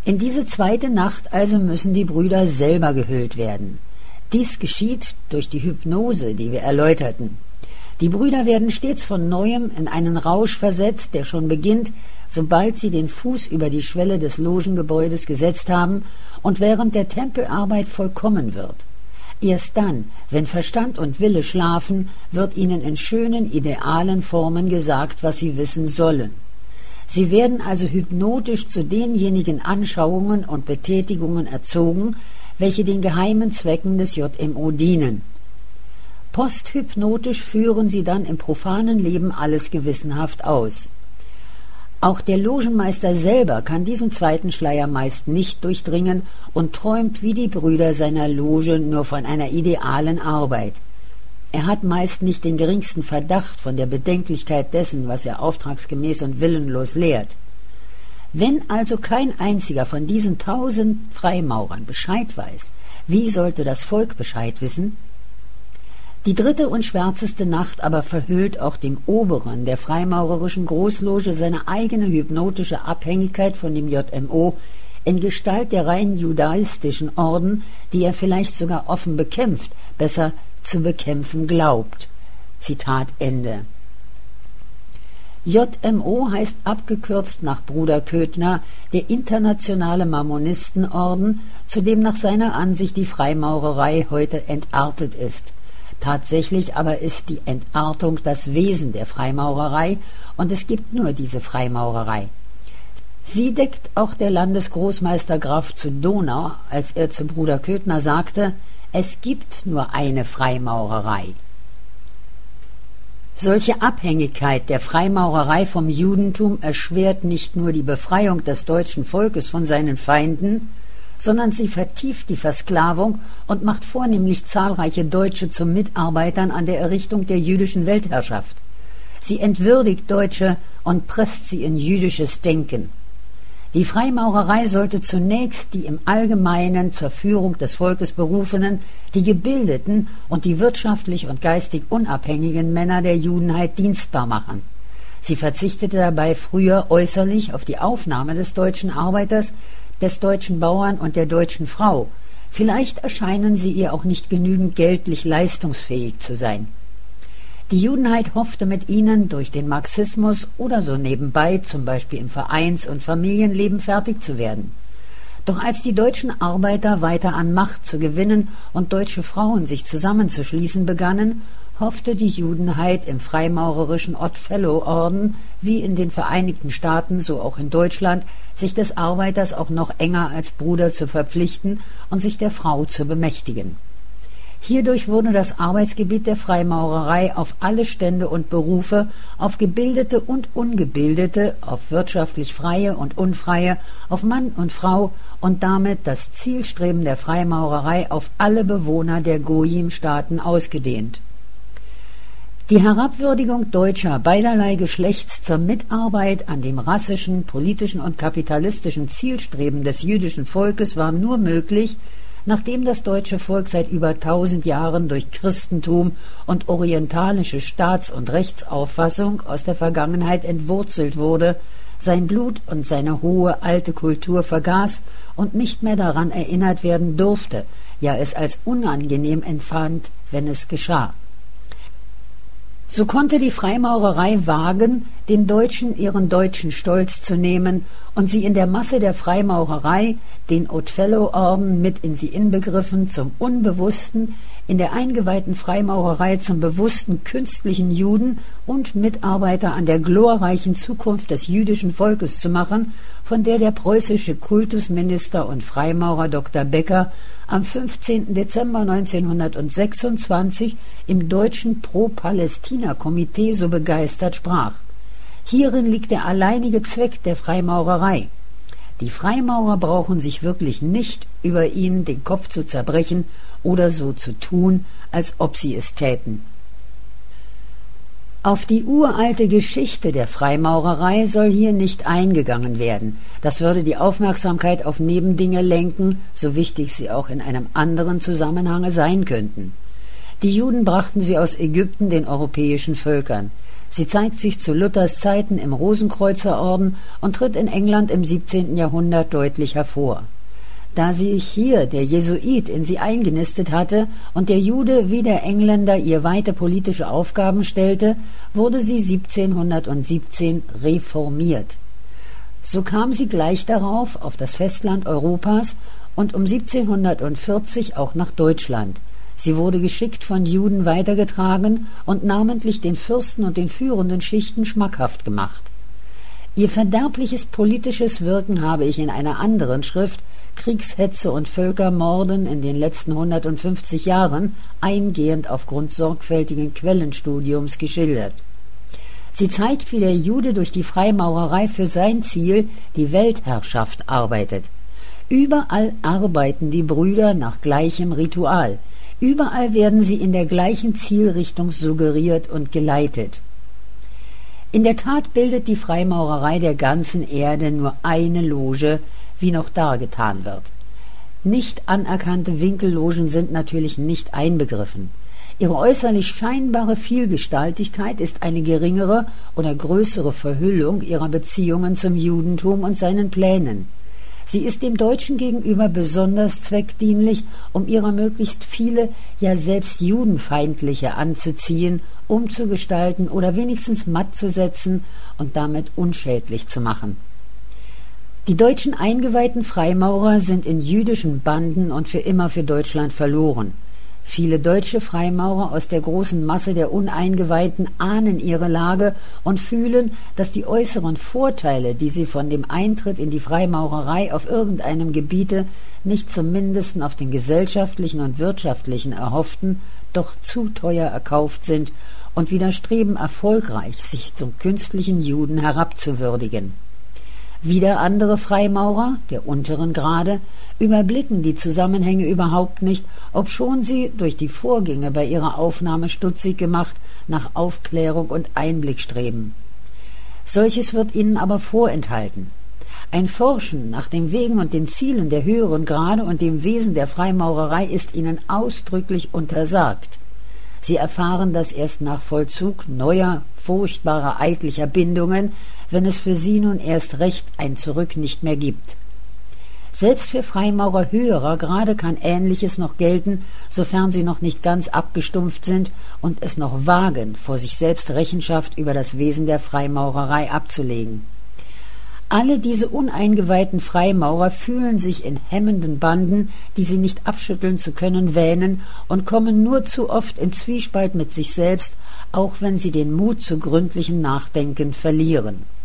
In diese zweite Nacht also müssen die Brüder selber gehüllt werden. Dies geschieht durch die Hypnose, die wir erläuterten. Die Brüder werden stets von Neuem in einen Rausch versetzt, der schon beginnt, sobald sie den Fuß über die Schwelle des Logengebäudes gesetzt haben und während der Tempelarbeit vollkommen wird. Erst dann, wenn Verstand und Wille schlafen, wird ihnen in schönen, idealen Formen gesagt, was sie wissen sollen. Sie werden also hypnotisch zu denjenigen Anschauungen und Betätigungen erzogen, welche den geheimen Zwecken des JMO dienen. Posthypnotisch führen sie dann im profanen Leben alles gewissenhaft aus. Auch der Logenmeister selber kann diesen zweiten Schleier meist nicht durchdringen und träumt wie die Brüder seiner Loge nur von einer idealen Arbeit. Er hat meist nicht den geringsten Verdacht von der Bedenklichkeit dessen, was er auftragsgemäß und willenlos lehrt. Wenn also kein einziger von diesen 1000 Freimaurern Bescheid weiß, wie sollte das Volk Bescheid wissen? Die dritte und schwärzeste Nacht aber verhüllt auch dem Oberen der freimaurerischen Großloge seine eigene hypnotische Abhängigkeit von dem JMO in Gestalt der rein judaistischen Orden, die er vielleicht sogar offen bekämpft, besser zu bekämpfen glaubt. Zitat Ende. JMO heißt abgekürzt nach Bruder Köthner der Internationale Mammonistenorden, zu dem nach seiner Ansicht die Freimaurerei heute entartet ist. Tatsächlich aber ist die Entartung das Wesen der Freimaurerei und es gibt nur diese Freimaurerei. Sie deckt auch der Landesgroßmeister Graf zu Donau, als er zu Bruder Köthner sagte, es gibt nur eine Freimaurerei. Solche Abhängigkeit der Freimaurerei vom Judentum erschwert nicht nur die Befreiung des deutschen Volkes von seinen Feinden, sondern sie vertieft die Versklavung und macht vornehmlich zahlreiche Deutsche zu Mitarbeitern an der Errichtung der jüdischen Weltherrschaft. Sie entwürdigt Deutsche und presst sie in jüdisches Denken. Die Freimaurerei sollte zunächst die im Allgemeinen zur Führung des Volkes berufenen, die gebildeten und die wirtschaftlich und geistig unabhängigen Männer der Judenheit dienstbar machen. Sie verzichtete dabei früher äußerlich auf die Aufnahme des deutschen Arbeiters, des deutschen Bauern und der deutschen Frau. Vielleicht erscheinen sie ihr auch nicht genügend geldlich leistungsfähig zu sein. Die Judenheit hoffte mit ihnen durch den Marxismus oder so nebenbei, zum Beispiel im Vereins- und Familienleben, fertig zu werden. Doch als die deutschen Arbeiter weiter an Macht zu gewinnen und deutsche Frauen sich zusammenzuschließen begannen, hoffte die Judenheit im freimaurerischen Odd-Fellow-Orden, wie in den Vereinigten Staaten, so auch in Deutschland, sich des Arbeiters auch noch enger als Bruder zu verpflichten und sich der Frau zu bemächtigen. Hierdurch wurde das Arbeitsgebiet der Freimaurerei auf alle Stände und Berufe, auf Gebildete und Ungebildete, auf wirtschaftlich Freie und Unfreie, auf Mann und Frau und damit das Zielstreben der Freimaurerei auf alle Bewohner der Goyim-Staaten ausgedehnt. Die Herabwürdigung Deutscher beiderlei Geschlechts zur Mitarbeit an dem rassischen, politischen und kapitalistischen Zielstreben des jüdischen Volkes war nur möglich, nachdem das deutsche Volk seit über 1000 Jahren durch Christentum und orientalische Staats- und Rechtsauffassung aus der Vergangenheit entwurzelt wurde, sein Blut und seine hohe alte Kultur vergaß und nicht mehr daran erinnert werden durfte, ja es als unangenehm empfand, wenn es geschah. So konnte die Freimaurerei wagen, den Deutschen ihren deutschen Stolz zu nehmen und sie in der Masse der Freimaurerei, den Odd-Fellow-Orden mit in sie inbegriffen, zum unbewussten, in der eingeweihten Freimaurerei zum bewussten künstlichen Juden und Mitarbeiter an der glorreichen Zukunft des jüdischen Volkes zu machen, von der der preußische Kultusminister und Freimaurer Dr. Becker am 15. Dezember 1926 im deutschen Pro-Palästina-Komitee so begeistert sprach. Hierin liegt der alleinige Zweck der Freimaurerei. Die Freimaurer brauchen sich wirklich nicht über ihn den Kopf zu zerbrechen oder so zu tun, als ob sie es täten. Auf die uralte Geschichte der Freimaurerei soll hier nicht eingegangen werden. Das würde die Aufmerksamkeit auf Nebendinge lenken, so wichtig sie auch in einem anderen Zusammenhange sein könnten. Die Juden brachten sie aus Ägypten den europäischen Völkern. Sie zeigt sich zu Luthers Zeiten im Rosenkreuzerorden und tritt in England im 17. Jahrhundert deutlich hervor. Da sich hier der Jesuit in sie eingenistet hatte und der Jude wie der Engländer ihr weite politische Aufgaben stellte, wurde sie 1717 reformiert. So kam sie gleich darauf auf das Festland Europas und um 1740 auch nach Deutschland. Sie wurde geschickt von Juden weitergetragen und namentlich den Fürsten und den führenden Schichten schmackhaft gemacht. Ihr verderbliches politisches Wirken habe ich in einer anderen Schrift, Kriegshetze und Völkermorden in den letzten 150 Jahren, eingehend aufgrund sorgfältigen Quellenstudiums geschildert. Sie zeigt, wie der Jude durch die Freimaurerei für sein Ziel, die Weltherrschaft, arbeitet. Überall arbeiten die Brüder nach gleichem Ritual. Überall werden sie in der gleichen Zielrichtung suggeriert und geleitet. In der Tat bildet die Freimaurerei der ganzen Erde nur eine Loge, wie noch dargetan wird. Nicht anerkannte Winkellogen sind natürlich nicht einbegriffen. Ihre äußerlich scheinbare Vielgestaltigkeit ist eine geringere oder größere Verhüllung ihrer Beziehungen zum Judentum und seinen Plänen. Sie ist dem Deutschen gegenüber besonders zweckdienlich, um ihrer möglichst viele, ja selbst judenfeindliche anzuziehen, umzugestalten oder wenigstens matt zu setzen und damit unschädlich zu machen. Die deutschen eingeweihten Freimaurer sind in jüdischen Banden und für immer für Deutschland verloren. Viele deutsche Freimaurer aus der großen Masse der Uneingeweihten ahnen ihre Lage und fühlen, dass die äußeren Vorteile, die sie von dem Eintritt in die Freimaurerei auf irgendeinem Gebiete nicht zum Mindesten auf den gesellschaftlichen und wirtschaftlichen erhofften, doch zu teuer erkauft sind und widerstreben erfolgreich, sich zum künstlichen Juden herabzuwürdigen. Wieder andere Freimaurer, der unteren Grade, überblicken die Zusammenhänge überhaupt nicht, obschon sie, durch die Vorgänge bei ihrer Aufnahme stutzig gemacht, nach Aufklärung und Einblick streben. Solches wird ihnen aber vorenthalten. Ein Forschen nach den Wegen und den Zielen der höheren Grade und dem Wesen der Freimaurerei ist ihnen ausdrücklich untersagt. Sie erfahren das erst nach Vollzug neuer, furchtbarer, eidlicher Bindungen, wenn es für sie nun erst recht ein Zurück nicht mehr gibt. Selbst für Freimaurer höherer Grade kann Ähnliches noch gelten, sofern sie noch nicht ganz abgestumpft sind und es noch wagen, vor sich selbst Rechenschaft über das Wesen der Freimaurerei abzulegen. Alle diese uneingeweihten Freimaurer fühlen sich in hemmenden Banden, die sie nicht abschütteln zu können, wähnen und kommen nur zu oft in Zwiespalt mit sich selbst, auch wenn sie den Mut zu gründlichem Nachdenken verlieren.